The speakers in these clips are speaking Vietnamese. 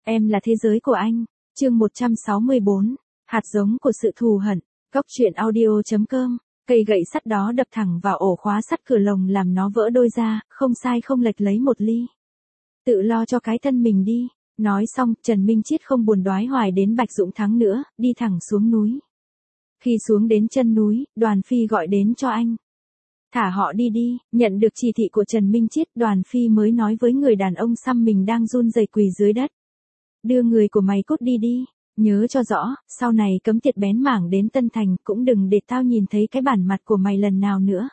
Em là thế giới của anh. Chương 164. Hạt giống của sự thù hận. Góc truyện audio.com. Cây gậy sắt đó đập thẳng vào ổ khóa sắt cửa lồng làm nó vỡ đôi ra, không sai không lệch lấy một ly. Tự lo cho cái thân mình đi. Nói xong, Trần Minh Chiết không buồn đoái hoài đến Bạch Dũng Thắng nữa, đi thẳng xuống núi. Khi xuống đến chân núi, Đoàn Phi gọi đến cho anh. Thả họ đi đi. Nhận được chỉ thị của Trần Minh Chiết, Đoàn Phi mới nói với người đàn ông xăm mình đang run rẩy quỳ dưới đất. Đưa người của mày cút đi đi. Nhớ cho rõ, sau này cấm tiệt bén mảng đến Tân Thành, cũng đừng để tao nhìn thấy cái bản mặt của mày lần nào nữa.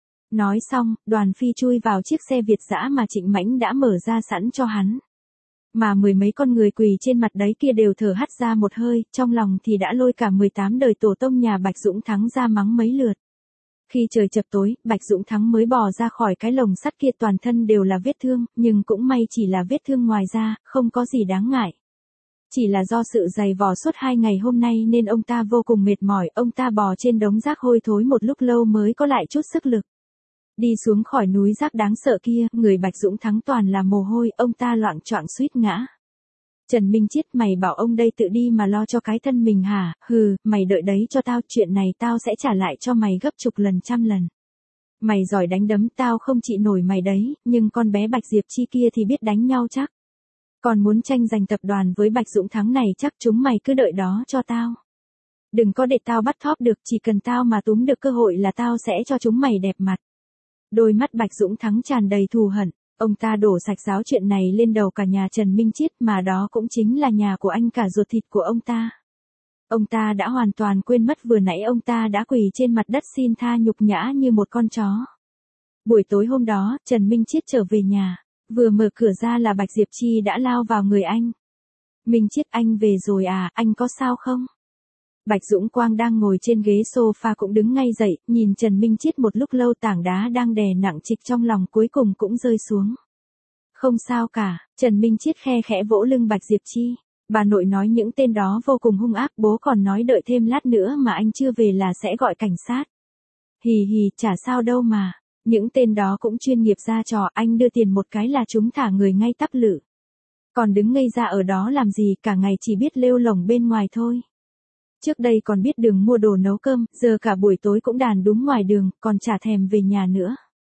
Nói xong, Đoàn Phi chui vào chiếc xe Việt dã mà Trịnh Mãnh đã mở ra sẵn cho hắn. Mà mười mấy con người quỳ trên mặt đấy kia đều thở hắt ra một hơi, trong lòng thì đã lôi cả 18 đời tổ tông nhà Bạch Dũng Thắng ra mắng mấy lượt. Khi trời chập tối, Bạch Dũng Thắng mới bò ra khỏi cái lồng sắt kia, toàn thân đều là vết thương, nhưng cũng may chỉ là vết thương ngoài da, không có gì đáng ngại. Chỉ là do sự dày vò suốt 2 ngày hôm nay nên ông ta vô cùng mệt mỏi, ông ta bò trên đống rác hôi thối một lúc lâu mới có lại chút sức lực. Đi xuống khỏi núi rác đáng sợ kia, người Bạch Dũng Thắng toàn là mồ hôi, ông ta loạng choạng suýt ngã. Trần Minh Chiết, mày bảo ông đây tự đi mà lo cho cái thân mình hả? Hừ, mày đợi đấy cho tao, chuyện này tao sẽ trả lại cho mày gấp chục lần trăm lần. Mày giỏi đánh đấm, tao không trị nổi mày đấy, nhưng con bé Bạch Diệp Chi kia thì biết đánh nhau chắc. Còn muốn tranh giành tập đoàn với Bạch Dũng Thắng này chắc chúng mày cứ đợi đó cho tao. Đừng có để tao bắt thóp được, chỉ cần tao mà túm được cơ hội là tao sẽ cho chúng mày đẹp mặt. Đôi mắt Bạch Dũng Thắng tràn đầy thù hận, ông ta đổ sạch ráo chuyện này lên đầu cả nhà Trần Minh Chiết, mà đó cũng chính là nhà của anh cả ruột thịt của ông ta. Ông ta đã hoàn toàn quên mất vừa nãy ông ta đã quỳ trên mặt đất xin tha nhục nhã như một con chó. Buổi tối hôm đó, Trần Minh Chiết trở về nhà, vừa mở cửa ra là Bạch Diệp Chi đã lao vào người anh. Minh Chiết, anh về rồi à, anh có sao không? Bạch Dũng Quang đang ngồi trên ghế sofa cũng đứng ngay dậy, nhìn Trần Minh Chiết một lúc lâu, tảng đá đang đè nặng trịch trong lòng cuối cùng cũng rơi xuống. Không sao cả, Trần Minh Chiết khe khẽ vỗ lưng Bạch Diệp Chi. Bà nội nói những tên đó vô cùng hung ác, bố còn nói đợi thêm lát nữa mà anh chưa về là sẽ gọi cảnh sát. Hì hì, chả sao đâu mà. Những tên đó cũng chuyên nghiệp ra trò, anh đưa tiền một cái là chúng thả người ngay tắp lự. Còn đứng ngây ra ở đó làm gì, cả ngày chỉ biết lêu lổng bên ngoài thôi. Trước đây còn biết đường mua đồ nấu cơm, giờ cả buổi tối cũng đàn đúng ngoài đường, còn chả thèm về nhà nữa.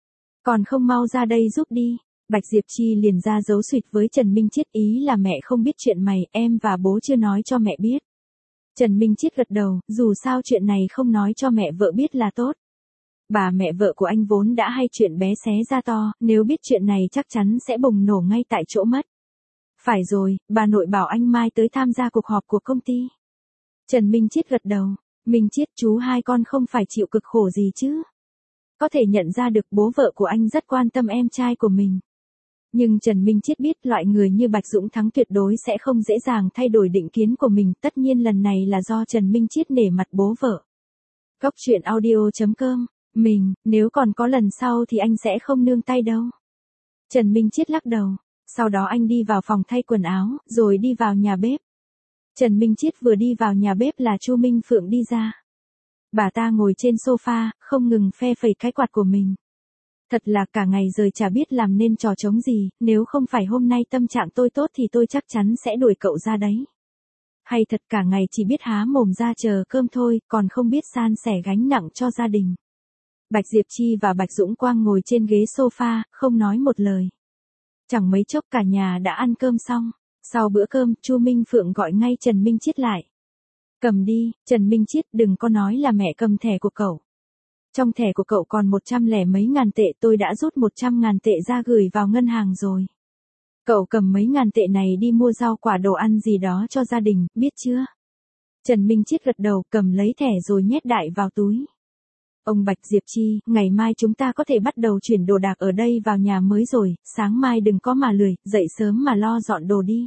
Còn không mau ra đây giúp đi. Bạch Diệp Chi liền ra dấu xụt với Trần Minh Chiết, ý là mẹ không biết chuyện mày, em và bố chưa nói cho mẹ biết. Trần Minh Chiết gật đầu, dù sao chuyện này không nói cho mẹ vợ biết là tốt. Bà mẹ vợ của anh vốn đã hay chuyện bé xé ra to, nếu biết chuyện này chắc chắn sẽ bùng nổ ngay tại chỗ mất. Phải rồi, bà nội bảo anh mai tới tham gia cuộc họp của công ty. Trần Minh Chiết gật đầu, Minh Chiết, chú hai con không phải chịu cực khổ gì chứ. Có thể nhận ra được bố vợ của anh rất quan tâm em trai của mình. Nhưng Trần Minh Chiết biết loại người như Bạch Dũng Thắng tuyệt đối sẽ không dễ dàng thay đổi định kiến của mình, tất nhiên lần này là do Trần Minh Chiết nể mặt bố vợ. Góc truyện audio.com. Nếu còn có lần sau thì anh sẽ không nương tay đâu. Trần Minh Chiết lắc đầu, sau đó anh đi vào phòng thay quần áo, rồi đi vào nhà bếp. Trần Minh Chiết vừa đi vào nhà bếp là Chu Minh Phượng đi ra. Bà ta ngồi trên sofa, không ngừng phe phẩy cái quạt của mình. Thật là cả ngày rồi chả biết làm nên trò trống gì, nếu không phải hôm nay tâm trạng tôi tốt thì tôi chắc chắn sẽ đuổi cậu ra đấy. Hay thật, cả ngày chỉ biết há mồm ra chờ cơm thôi, còn không biết san sẻ gánh nặng cho gia đình. Bạch Diệp Chi và Bạch Dũng Quang ngồi trên ghế sofa, không nói một lời. Chẳng mấy chốc cả nhà đã ăn cơm xong. Sau bữa cơm, Chu Minh Phượng gọi ngay Trần Minh Chiết lại. Cầm đi, Trần Minh Chiết, đừng có nói là mẹ cầm thẻ của cậu. Trong thẻ của cậu còn 100 mấy ngàn tệ, tôi đã rút 100.000 tệ ra gửi vào ngân hàng rồi. Cậu cầm mấy ngàn tệ này đi mua rau quả đồ ăn gì đó cho gia đình, biết chưa? Trần Minh Chiết gật đầu, cầm lấy thẻ rồi nhét đại vào túi. Ông Bạch Diệp Chi, ngày mai chúng ta có thể bắt đầu chuyển đồ đạc ở đây vào nhà mới rồi, sáng mai đừng có mà lười, dậy sớm mà lo dọn đồ đi.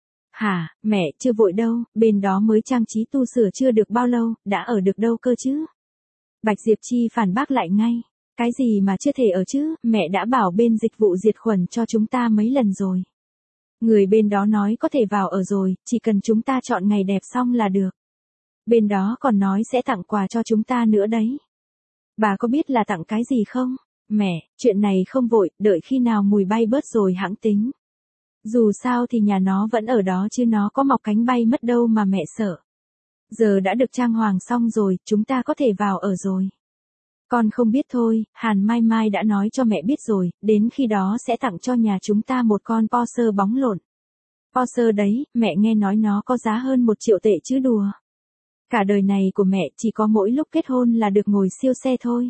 Hả, mẹ, chưa vội đâu, bên đó mới trang trí tu sửa chưa được bao lâu, đã ở được đâu cơ chứ? Bạch Diệp Chi phản bác lại ngay, cái gì mà chưa thể ở chứ, mẹ đã bảo bên dịch vụ diệt khuẩn cho chúng ta mấy lần rồi. Người bên đó nói có thể vào ở rồi, chỉ cần chúng ta chọn ngày đẹp xong là được. Bên đó còn nói sẽ tặng quà cho chúng ta nữa đấy. Bà có biết là tặng cái gì không? Mẹ, chuyện này không vội, đợi khi nào mùi bay bớt rồi hẵng tính. Dù sao thì nhà nó vẫn ở đó chứ nó có mọc cánh bay mất đâu mà mẹ sợ. Giờ đã được trang hoàng xong rồi, chúng ta có thể vào ở rồi. Con không biết thôi, Hàn Mai Mai đã nói cho mẹ biết rồi, đến khi đó sẽ tặng cho nhà chúng ta một con Porsche bóng lộn. Porsche đấy, mẹ nghe nói nó có giá hơn 1 triệu tệ chứ đùa. Cả đời này của mẹ chỉ có mỗi lúc kết hôn là được ngồi siêu xe thôi.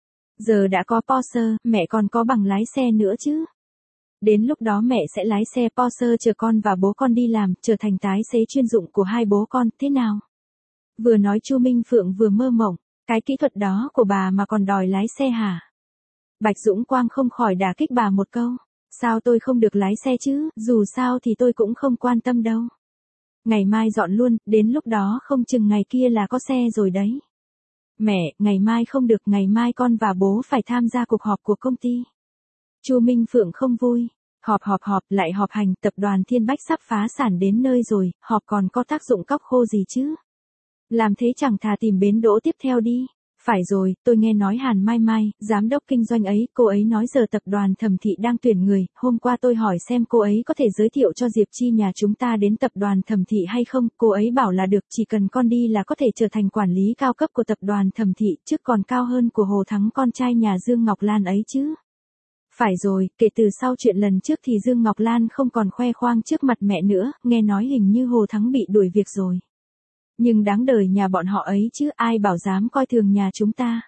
Giờ đã có Porsche, mẹ còn có bằng lái xe nữa chứ. Đến lúc đó mẹ sẽ lái xe Porsche chở con và bố con đi làm, trở thành tài xế chuyên dụng của hai bố con, thế nào? Vừa nói Chu Minh Phượng vừa mơ mộng, cái kỹ thuật đó của bà mà còn đòi lái xe hả? Bạch Dũng Quang không khỏi đả kích bà một câu. Sao tôi không được lái xe chứ, dù sao thì tôi cũng không quan tâm đâu. Ngày mai dọn luôn, đến lúc đó không chừng ngày kia là có xe rồi đấy. Mẹ, ngày mai không được, ngày mai con và bố phải tham gia cuộc họp của công ty. Chu Minh Phượng không vui. Họp lại họp hành, tập đoàn Thiên Bách sắp phá sản đến nơi rồi, họp còn có tác dụng cóc khô gì chứ? Làm thế chẳng thà tìm bến đỗ tiếp theo đi. Phải rồi, tôi nghe nói Hàn Mai Mai, giám đốc kinh doanh ấy, cô ấy nói giờ tập đoàn Thẩm Thị đang tuyển người, hôm qua tôi hỏi xem cô ấy có thể giới thiệu cho Diệp Chi nhà chúng ta đến tập đoàn Thẩm Thị hay không, cô ấy bảo là được, chỉ cần con đi là có thể trở thành quản lý cao cấp của tập đoàn Thẩm Thị, chứ còn cao hơn của Hồ Thắng con trai nhà Dương Ngọc Lan ấy chứ. Phải rồi, kể từ sau chuyện lần trước thì Dương Ngọc Lan không còn khoe khoang trước mặt mẹ nữa, nghe nói hình như Hồ Thắng bị đuổi việc rồi. Nhưng đáng đời nhà bọn họ ấy chứ, ai bảo dám coi thường nhà chúng ta.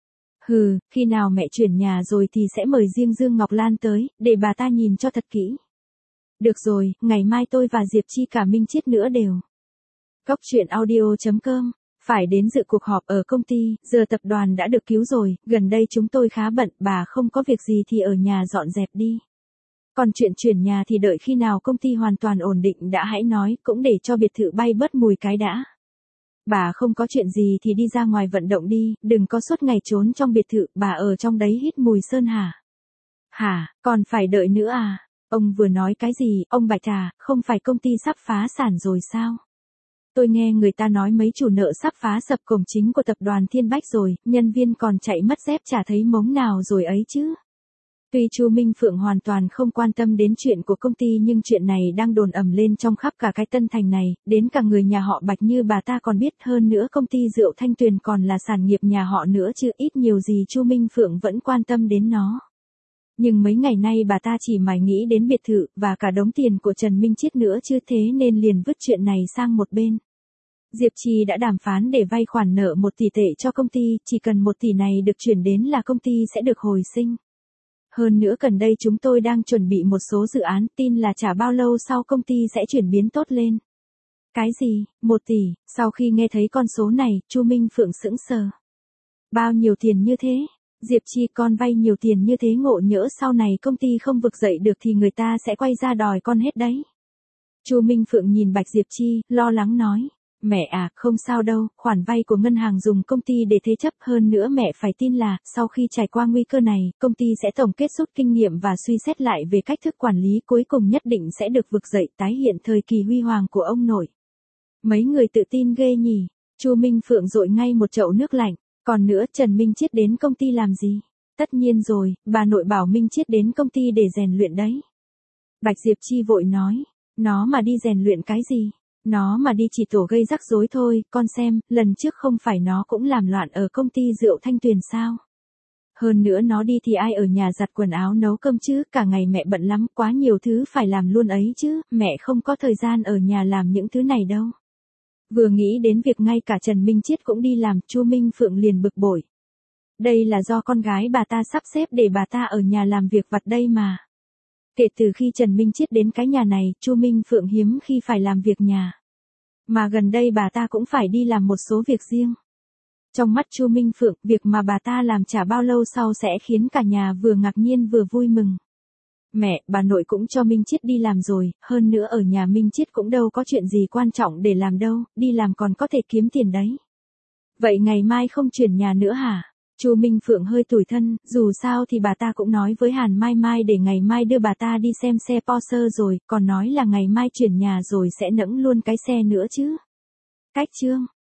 Hừ, khi nào mẹ chuyển nhà rồi thì sẽ mời riêng Dương Ngọc Lan tới, để bà ta nhìn cho thật kỹ. Được rồi, ngày mai tôi và Diệp Chi cả Minh Chiết nữa đều. Cóc truyện audio.com, phải đến dự cuộc họp ở công ty, giờ tập đoàn đã được cứu rồi, gần đây chúng tôi khá bận, bà không có việc gì thì ở nhà dọn dẹp đi. Còn chuyện chuyển nhà thì đợi khi nào công ty hoàn toàn ổn định đã hãy nói, cũng để cho biệt thự bay bớt mùi cái đã. Bà không có chuyện gì thì đi ra ngoài vận động đi, đừng có suốt ngày trốn trong biệt thự, bà ở trong đấy hít mùi sơn hả? Hả, còn phải đợi nữa à? Ông vừa nói cái gì, ông Bạch à, không phải công ty sắp phá sản rồi sao? Tôi nghe người ta nói mấy chủ nợ sắp phá sập cổng chính của tập đoàn Thiên Bách rồi, nhân viên còn chạy mất dép chả thấy mống nào rồi ấy chứ. Tuy Chu Minh Phượng hoàn toàn không quan tâm đến chuyện của công ty nhưng chuyện này đang đồn ầm lên trong khắp cả cái Tân Thành này, đến cả người nhà họ Bạch như bà ta còn biết, hơn nữa công ty rượu Thanh Tuyền còn là sản nghiệp nhà họ nữa chứ, ít nhiều gì Chu Minh Phượng vẫn quan tâm đến nó. Nhưng mấy ngày nay bà ta chỉ mải nghĩ đến biệt thự và cả đống tiền của Trần Minh Chiết nữa chứ, thế nên liền vứt chuyện này sang một bên. Diệp Trì đã đàm phán để vay khoản nợ 1 tỷ tệ cho công ty, chỉ cần 1 tỷ này được chuyển đến là công ty sẽ được hồi sinh. Hơn nữa gần đây chúng tôi đang chuẩn bị một số dự án, tin là chả bao lâu sau công ty sẽ chuyển biến tốt lên. Cái gì, 1 tỷ, sau khi nghe thấy con số này, Chu Minh Phượng sững sờ. Bao nhiêu tiền như thế? Diệp Chi, con vay nhiều tiền như thế ngộ nhỡ sau này công ty không vực dậy được thì người ta sẽ quay ra đòi con hết đấy. Chu Minh Phượng nhìn Bạch Diệp Chi, lo lắng nói. Mẹ à, không sao đâu, khoản vay của ngân hàng dùng công ty để thế chấp, hơn nữa mẹ phải tin là, sau khi trải qua nguy cơ này, công ty sẽ tổng kết rút kinh nghiệm và suy xét lại về cách thức quản lý, cuối cùng nhất định sẽ được vực dậy, tái hiện thời kỳ huy hoàng của ông nội. Mấy người tự tin ghê nhỉ. Chu Minh Phượng dội ngay một chậu nước lạnh. Còn nữa, Trần Minh Chiết đến công ty làm gì? Tất nhiên rồi, bà nội bảo Minh Chiết đến công ty để rèn luyện đấy. Bạch Diệp Chi vội nói, nó mà đi rèn luyện cái gì? Nó mà đi chỉ tổ gây rắc rối thôi, con xem, lần trước không phải nó cũng làm loạn ở công ty rượu Thanh Tuyền sao? Hơn nữa nó đi thì ai ở nhà giặt quần áo nấu cơm chứ, cả ngày mẹ bận lắm, quá nhiều thứ phải làm luôn ấy chứ, mẹ không có thời gian ở nhà làm những thứ này đâu. Vừa nghĩ đến việc ngay cả Trần Minh Chiết cũng đi làm, Chu Minh Phượng liền bực bội. Đây là do con gái bà ta sắp xếp để bà ta ở nhà làm việc vặt đây mà. Kể từ khi Trần Minh Chiết đến cái nhà này, Chu Minh Phượng hiếm khi phải làm việc nhà. Mà gần đây bà ta cũng phải đi làm một số việc riêng. Trong mắt Chu Minh Phượng, việc mà bà ta làm chả bao lâu sau sẽ khiến cả nhà vừa ngạc nhiên vừa vui mừng. Mẹ, bà nội cũng cho Minh Chiết đi làm rồi, hơn nữa ở nhà Minh Chiết cũng đâu có chuyện gì quan trọng để làm đâu, đi làm còn có thể kiếm tiền đấy. Vậy ngày mai không chuyển nhà nữa hả? Chu Minh Phượng hơi tủi thân, dù sao thì bà ta cũng nói với Hàn Mai Mai để ngày mai đưa bà ta đi xem xe Porsche rồi, còn nói là ngày mai chuyển nhà rồi sẽ nẫng luôn cái xe nữa chứ. Cách chương